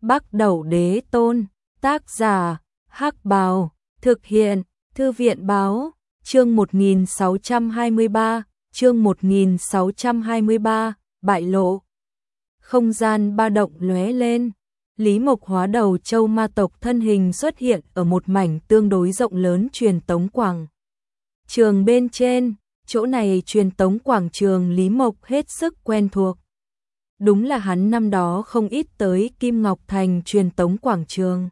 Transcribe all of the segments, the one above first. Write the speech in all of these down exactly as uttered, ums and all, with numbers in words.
Bắc Đẩu Đế Tôn, tác giả, Hắc Bào, thực hiện, Thư viện báo, chương một nghìn sáu trăm hai mươi ba, chương một nghìn sáu trăm hai mươi ba, bại lộ. Không gian ba động lóe lên, Lý Mộc hóa đầu châu ma tộc thân hình xuất hiện ở một mảnh tương đối rộng lớn truyền tống quảng trường bên trên, chỗ này truyền tống quảng trường Lý Mộc hết sức quen thuộc. Đúng là hắn năm đó không ít tới Kim Ngọc Thành truyền tống quảng trường.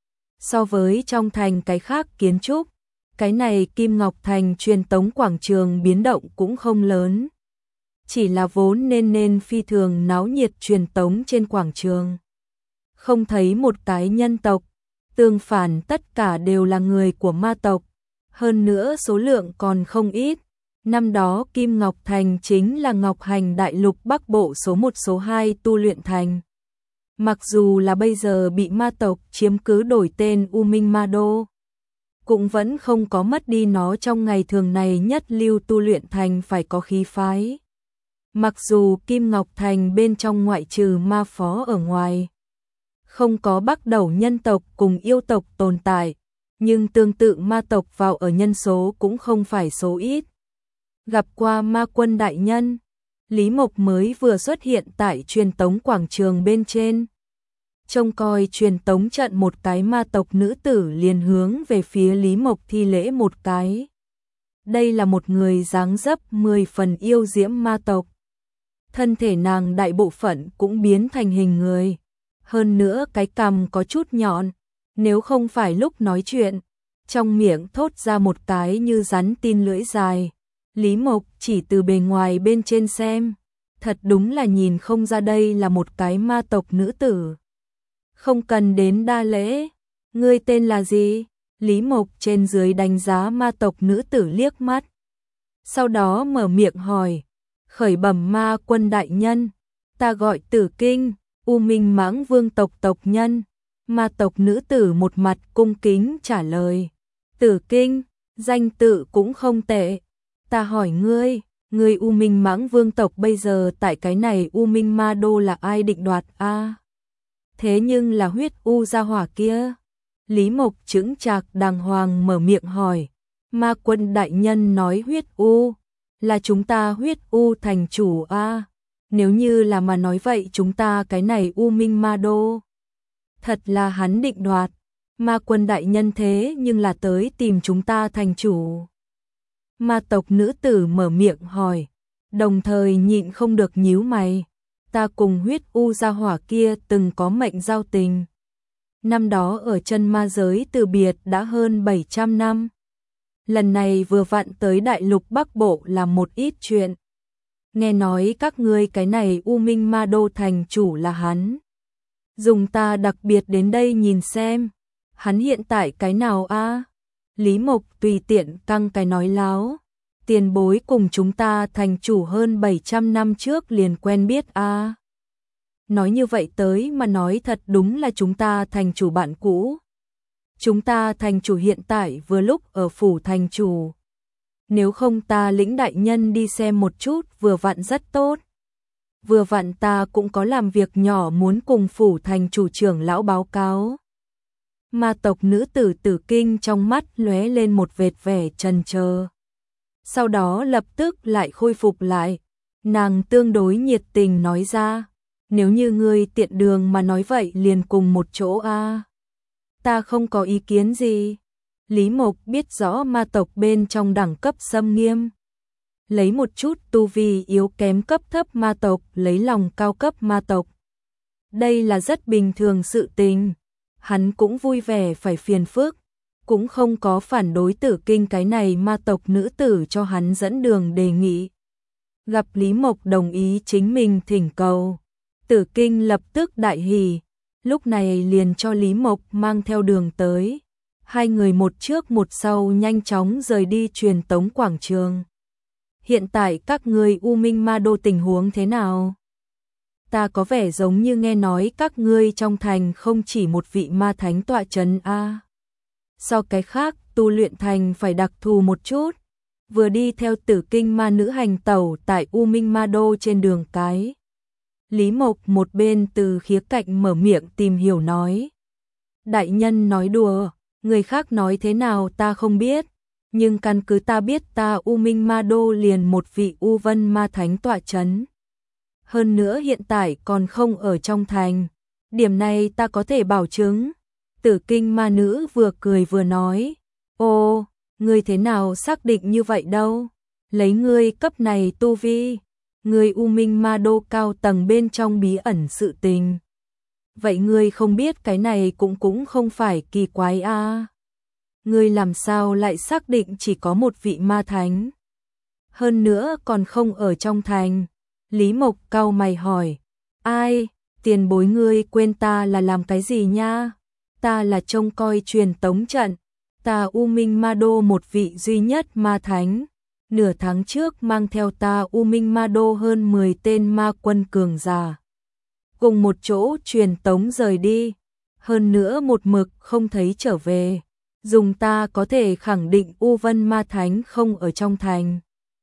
So với trong thành cái khác kiến trúc, cái này Kim Ngọc Thành truyền tống quảng trường biến động cũng không lớn. Chỉ là vốn nên nên phi thường náo nhiệt truyền tống trên quảng trường. Không thấy một cái nhân tộc, tương phản tất cả đều là người của ma tộc. Hơn nữa số lượng còn không ít. Năm đó Kim Ngọc Thành chính là Ngọc Hành Đại Lục Bắc Bộ số một số hai tu luyện thành. Mặc dù là bây giờ bị ma tộc chiếm cứ đổi tên U Minh Ma Đô, cũng vẫn không có mất đi nó trong ngày thường này nhất lưu tu luyện thành phải có khí phái. Mặc dù Kim Ngọc Thành bên trong ngoại trừ ma phó ở ngoài, không có Bắc Đẩu nhân tộc cùng yêu tộc tồn tại, nhưng tương tự ma tộc vào ở nhân số cũng không phải số ít. Gặp qua ma quân đại nhân, Lý Mộc mới vừa xuất hiện tại truyền tống quảng trường bên trên. Trông coi truyền tống trận một cái ma tộc nữ tử liền hướng về phía Lý Mộc thi lễ một cái. Đây là một người dáng dấp mười phần yêu diễm ma tộc. Thân thể nàng đại bộ phận cũng biến thành hình người. Hơn nữa cái cằm có chút nhọn, nếu không phải lúc nói chuyện, trong miệng thốt ra một cái như rắn tin lưỡi dài. Lý Mộc chỉ từ bề ngoài bên trên xem, thật đúng là nhìn không ra đây là một cái ma tộc nữ tử. Không cần đến đa lễ, ngươi tên là gì? Lý Mộc trên dưới đánh giá ma tộc nữ tử liếc mắt. Sau đó mở miệng hỏi, khởi bẩm ma quân đại nhân, ta gọi Tử Kinh, U Minh Mãng Vương tộc tộc nhân. Ma tộc nữ tử một mặt cung kính trả lời, Tử Kinh, danh tự cũng không tệ. Ta hỏi ngươi, ngươi U Minh Mãng Vương tộc bây giờ tại cái này U Minh Ma Đô là ai định đoạt a? À, thế nhưng là huyết u gia hỏa kia. Lý Mộc chững chạc đàng hoàng mở miệng hỏi, ma quân đại nhân nói huyết u là chúng ta huyết u thành chủ a? À, nếu như là mà nói vậy chúng ta cái này U Minh Ma Đô thật là hắn định đoạt. Ma quân đại nhân thế nhưng là tới tìm chúng ta thành chủ. Ma tộc nữ tử mở miệng hỏi, đồng thời nhịn không được nhíu mày. Ta cùng huyết u gia hỏa kia từng có mệnh giao tình. Năm đó ở chân ma giới từ biệt đã hơn bảy trăm năm. Lần này vừa vặn tới đại lục Bắc Bộ làm một ít chuyện. Nghe nói các ngươi cái này U Minh Ma Đô thành chủ là hắn. Dùng ta đặc biệt đến đây nhìn xem, hắn hiện tại cái nào a? À? Lý Mộc tùy tiện căng cái nói láo. Tiền bối cùng chúng ta thành chủ hơn bảy trăm năm trước liền quen biết a. À? Nói như vậy tới mà nói thật đúng là chúng ta thành chủ bạn cũ. Chúng ta thành chủ hiện tại vừa lúc ở phủ thành chủ. Nếu không ta lĩnh đại nhân đi xem một chút vừa vặn rất tốt. Vừa vặn ta cũng có làm việc nhỏ muốn cùng phủ thành chủ trưởng lão báo cáo. Ma tộc nữ tử Tử Kinh trong mắt lóe lên một vệt vẻ chần chờ. Sau đó lập tức lại khôi phục lại. Nàng tương đối nhiệt tình nói ra, nếu như ngươi tiện đường mà nói vậy liền cùng một chỗ a. À. Ta không có ý kiến gì. Lý Mộc biết rõ ma tộc bên trong đẳng cấp xâm nghiêm. Lấy một chút tu vi yếu kém cấp thấp ma tộc lấy lòng cao cấp ma tộc. Đây là rất bình thường sự tình. Hắn cũng vui vẻ phải phiền phức, cũng không có phản đối Tử Kinh cái này ma tộc nữ tử cho hắn dẫn đường đề nghị. Gặp Lý Mộc đồng ý chính mình thỉnh cầu, Tử Kinh lập tức đại hỉ, lúc này liền cho Lý Mộc mang theo đường tới. Hai người một trước một sau nhanh chóng rời đi truyền tống quảng trường. Hiện tại các ngươi U Minh Ma Đô tình huống thế nào? Ta có vẻ giống như nghe nói các ngươi trong thành không chỉ một vị ma thánh tọa trấn a. À. So cái khác, tu luyện thành phải đặc thù một chút. Vừa đi theo Tử Kinh ma nữ hành tẩu tại U Minh Ma Đô trên đường cái. Lý Mộc một bên từ khía cạnh mở miệng tìm hiểu nói. Đại nhân nói đùa, người khác nói thế nào ta không biết, nhưng căn cứ ta biết ta U Minh Ma Đô liền một vị U Vân Ma Thánh tọa chấn. Hơn nữa hiện tại còn không ở trong thành, điểm này ta có thể bảo chứng. Tử Kinh Ma Nữ vừa cười vừa nói, ô, ngươi thế nào xác định như vậy đâu, lấy ngươi cấp này tu vi, ngươi U Minh Ma Đô cao tầng bên trong bí ẩn sự tình. Vậy ngươi không biết cái này cũng cũng không phải kỳ quái a. À. Ngươi làm sao lại xác định chỉ có một vị ma thánh? Hơn nữa còn không ở trong thành. Lý Mộc cau mày hỏi, ai, tiền bối ngươi quên ta là làm cái gì nha? Ta là trông coi truyền tống trận, ta U Minh Ma Đô một vị duy nhất ma thánh. Nửa tháng trước mang theo ta U Minh Ma Đô hơn mười tên ma quân cường giả. Cùng một chỗ truyền tống rời đi, hơn nữa một mực không thấy trở về. Dùng ta có thể khẳng định U Vân Ma Thánh không ở trong thành.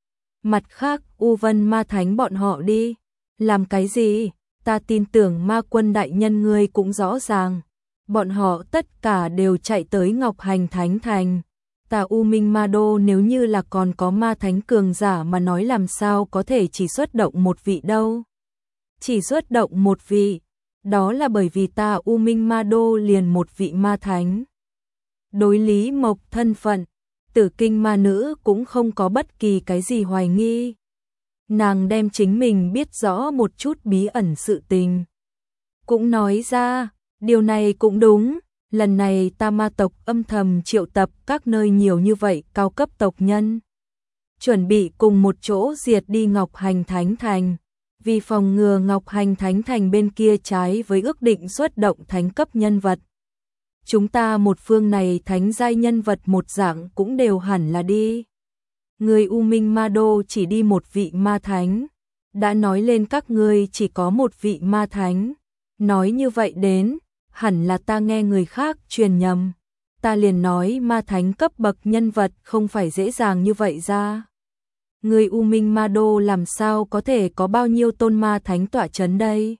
Mặt khác U Vân Ma Thánh bọn họ đi, làm cái gì? Ta tin tưởng ma quân đại nhân ngươi cũng rõ ràng. Bọn họ tất cả đều chạy tới Ngọc Hành Thánh Thành. Ta U Minh Ma Đô nếu như là còn có ma thánh cường giả mà nói làm sao có thể chỉ xuất động một vị đâu. Chỉ xuất động một vị, đó là bởi vì ta U Minh Ma Đô liền một vị ma thánh. Đối Lý Mộc thân phận, Tử Kinh Ma Nữ cũng không có bất kỳ cái gì hoài nghi. Nàng đem chính mình biết rõ một chút bí ẩn sự tình. Cũng nói ra, điều này cũng đúng, lần này ta ma tộc âm thầm triệu tập các nơi nhiều như vậy cao cấp tộc nhân. Chuẩn bị cùng một chỗ diệt đi Ngọc Hành Thánh Thành. Vì phòng ngừa Ngọc Hành Thánh Thành bên kia trái với ước định xuất động thánh cấp nhân vật. Chúng ta một phương này thánh giai nhân vật một dạng cũng đều hẳn là đi. Người U Minh Ma Đô chỉ đi một vị ma thánh. Đã nói lên các ngươi chỉ có một vị ma thánh. Nói như vậy đến, hẳn là ta nghe người khác truyền nhầm. Ta liền nói ma thánh cấp bậc nhân vật không phải dễ dàng như vậy ra. Người U Minh Ma Đô làm sao có thể có bao nhiêu tôn ma thánh tọa chấn đây?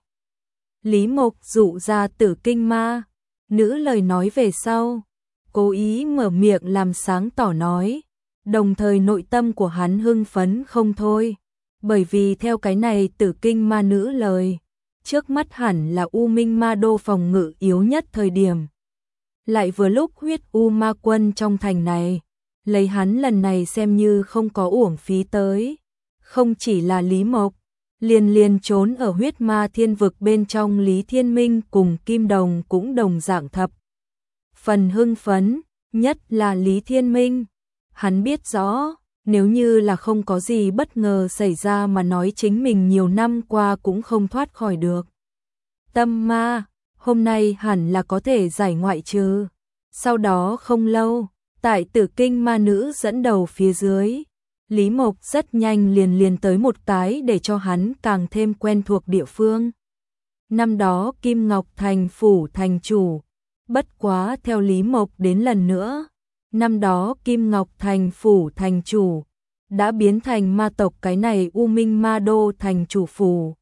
Lý Mộc dụ ra Tử Kinh Ma Nữ lời nói về sau, cố ý mở miệng làm sáng tỏ nói, đồng thời nội tâm của hắn hưng phấn không thôi, bởi vì theo cái này Tử Kinh Ma Nữ lời, trước mắt hẳn là U Minh Ma Đô phòng ngự yếu nhất thời điểm. Lại vừa lúc huyết U Ma Quân trong thành này, lấy hắn lần này xem như không có uổng phí tới, không chỉ là Lý Mộc, liền liền trốn ở huyết ma thiên vực bên trong Lý Thiên Minh cùng Kim Đồng cũng đồng dạng thập. Phần hưng phấn, nhất là Lý Thiên Minh, hắn biết rõ, nếu như là không có gì bất ngờ xảy ra mà nói chính mình nhiều năm qua cũng không thoát khỏi được. Tâm ma, hôm nay hẳn là có thể giải ngoại trừ. Sau đó không lâu, tại Tử Kinh Ma Nữ dẫn đầu phía dưới, Lý Mộc rất nhanh liền liền tới một cái để cho hắn càng thêm quen thuộc địa phương. Năm đó Kim Ngọc Thành phủ thành chủ, bất quá theo Lý Mộc đến lần nữa, năm đó Kim Ngọc Thành phủ thành chủ, đã biến thành ma tộc cái này U Minh Ma Đô thành chủ phủ.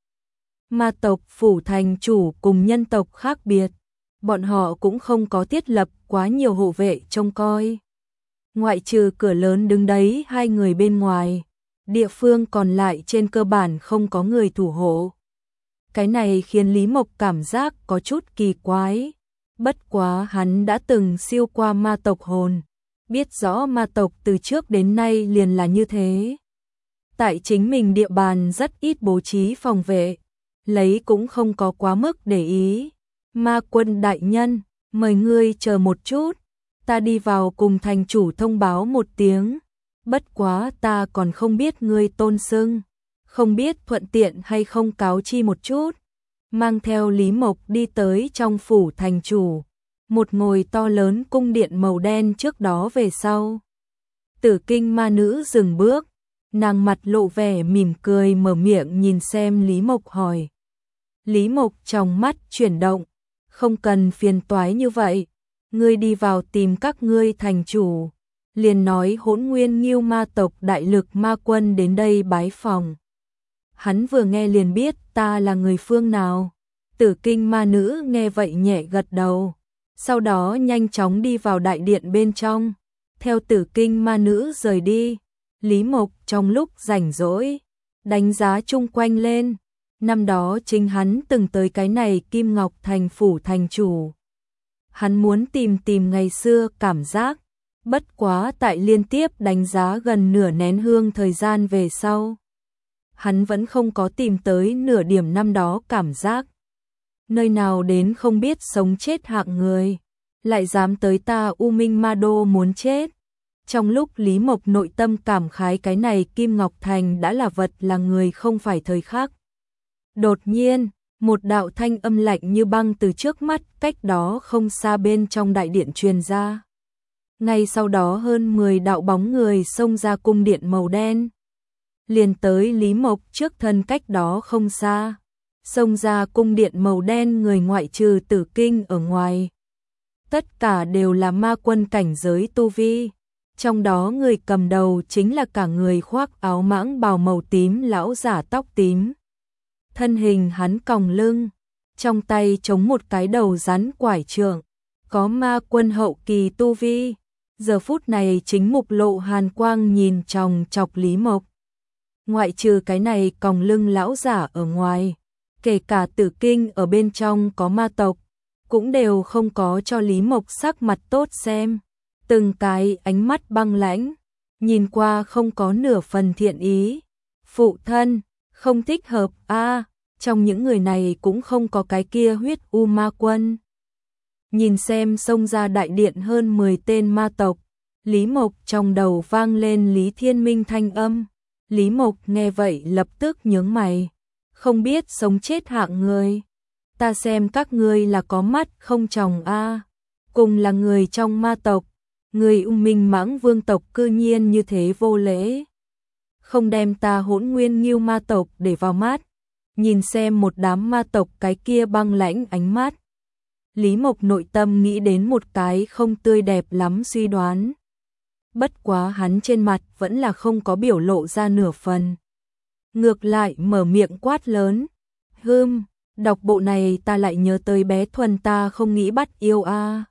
Ma tộc phủ thành chủ cùng nhân tộc khác biệt, bọn họ cũng không có thiết lập quá nhiều hộ vệ trông coi. Ngoại trừ cửa lớn đứng đấy hai người bên ngoài, địa phương còn lại trên cơ bản không có người thủ hộ. Cái này khiến Lý Mộc cảm giác có chút kỳ quái. Bất quá hắn đã từng siêu qua ma tộc hồn, biết rõ ma tộc từ trước đến nay liền là như thế. Tại chính mình địa bàn rất ít bố trí phòng vệ, lấy cũng không có quá mức để ý. Ma quân đại nhân, mời ngươi chờ một chút. Ta đi vào cùng thành chủ thông báo một tiếng, bất quá ta còn không biết ngươi tôn xưng, không biết thuận tiện hay không cáo chi một chút. Mang theo Lý Mộc đi tới trong phủ thành chủ, một ngồi to lớn cung điện màu đen trước đó về sau. Tử Kinh Ma Nữ dừng bước, nàng mặt lộ vẻ mỉm cười mở miệng nhìn xem Lý Mộc hỏi. Lý Mộc trong mắt chuyển động, không cần phiền toái như vậy. Ngươi đi vào tìm các ngươi thành chủ, liền nói Hỗn Nguyên Ngưu ma tộc đại lực ma quân đến đây bái phòng. Hắn vừa nghe liền biết ta là người phương nào. Tử kinh ma nữ nghe vậy nhẹ gật đầu, sau đó nhanh chóng đi vào đại điện bên trong, theo tử kinh ma nữ rời đi. Lý Mộc trong lúc rảnh rỗi, đánh giá chung quanh lên, năm đó chính hắn từng tới cái này Kim Ngọc Thành phủ thành chủ. Hắn muốn tìm tìm ngày xưa cảm giác, bất quá tại liên tiếp đánh giá gần nửa nén hương thời gian về sau. Hắn vẫn không có tìm tới nửa điểm năm đó cảm giác. Nơi nào đến không biết sống chết hạng người, lại dám tới ta U Minh Ma Đô muốn chết. Trong lúc Lý Mộc nội tâm cảm khái cái này Kim Ngọc Thành đã là vật là người không phải thời khắc. Đột nhiên, một đạo thanh âm lạnh như băng từ trước mắt cách đó không xa bên trong đại điện truyền ra. Ngay sau đó hơn mười đạo bóng người xông ra cung điện màu đen. Liền tới Lý Mộc trước thân cách đó không xa. Xông ra cung điện màu đen người ngoại trừ tử kinh ở ngoài. Tất cả đều là ma quân cảnh giới tu vi. Trong đó người cầm đầu chính là cả người khoác áo mãng bào màu tím lão giả tóc tím. Thân hình hắn còng lưng, trong tay chống một cái đầu rắn quải trượng, có ma quân hậu kỳ tu vi. Giờ phút này chính mục lộ hàn quang nhìn chòng chọc Lý Mộc. Ngoại trừ cái này còng lưng lão giả ở ngoài, kể cả tử kinh ở bên trong có ma tộc, cũng đều không có cho Lý Mộc sắc mặt tốt xem. Từng cái ánh mắt băng lãnh, nhìn qua không có nửa phần thiện ý. Phụ thân, không thích hợp a à, trong những người này cũng không có cái kia huyết u ma quân. Nhìn xem xông ra đại điện hơn mười tên ma tộc, Lý Mộc trong đầu vang lên Lý Thiên Minh thanh âm. Lý Mộc nghe vậy lập tức nhướng mày, không biết sống chết hạng người. Ta xem các ngươi là có mắt không tròng a à. Cùng là người trong ma tộc, người U Minh Mãng Vương tộc cư nhiên như thế vô lễ. Không đem ta Hỗn Nguyên Ngưu ma tộc để vào mắt. Nhìn xem một đám ma tộc cái kia băng lãnh ánh mắt. Lý Mộc nội tâm nghĩ đến một cái không tươi đẹp lắm suy đoán. Bất quá hắn trên mặt vẫn là không có biểu lộ ra nửa phần. Ngược lại mở miệng quát lớn. Hừm, đọc bộ này ta lại nhớ tới bé Thuần ta không nghĩ bắt yêu a.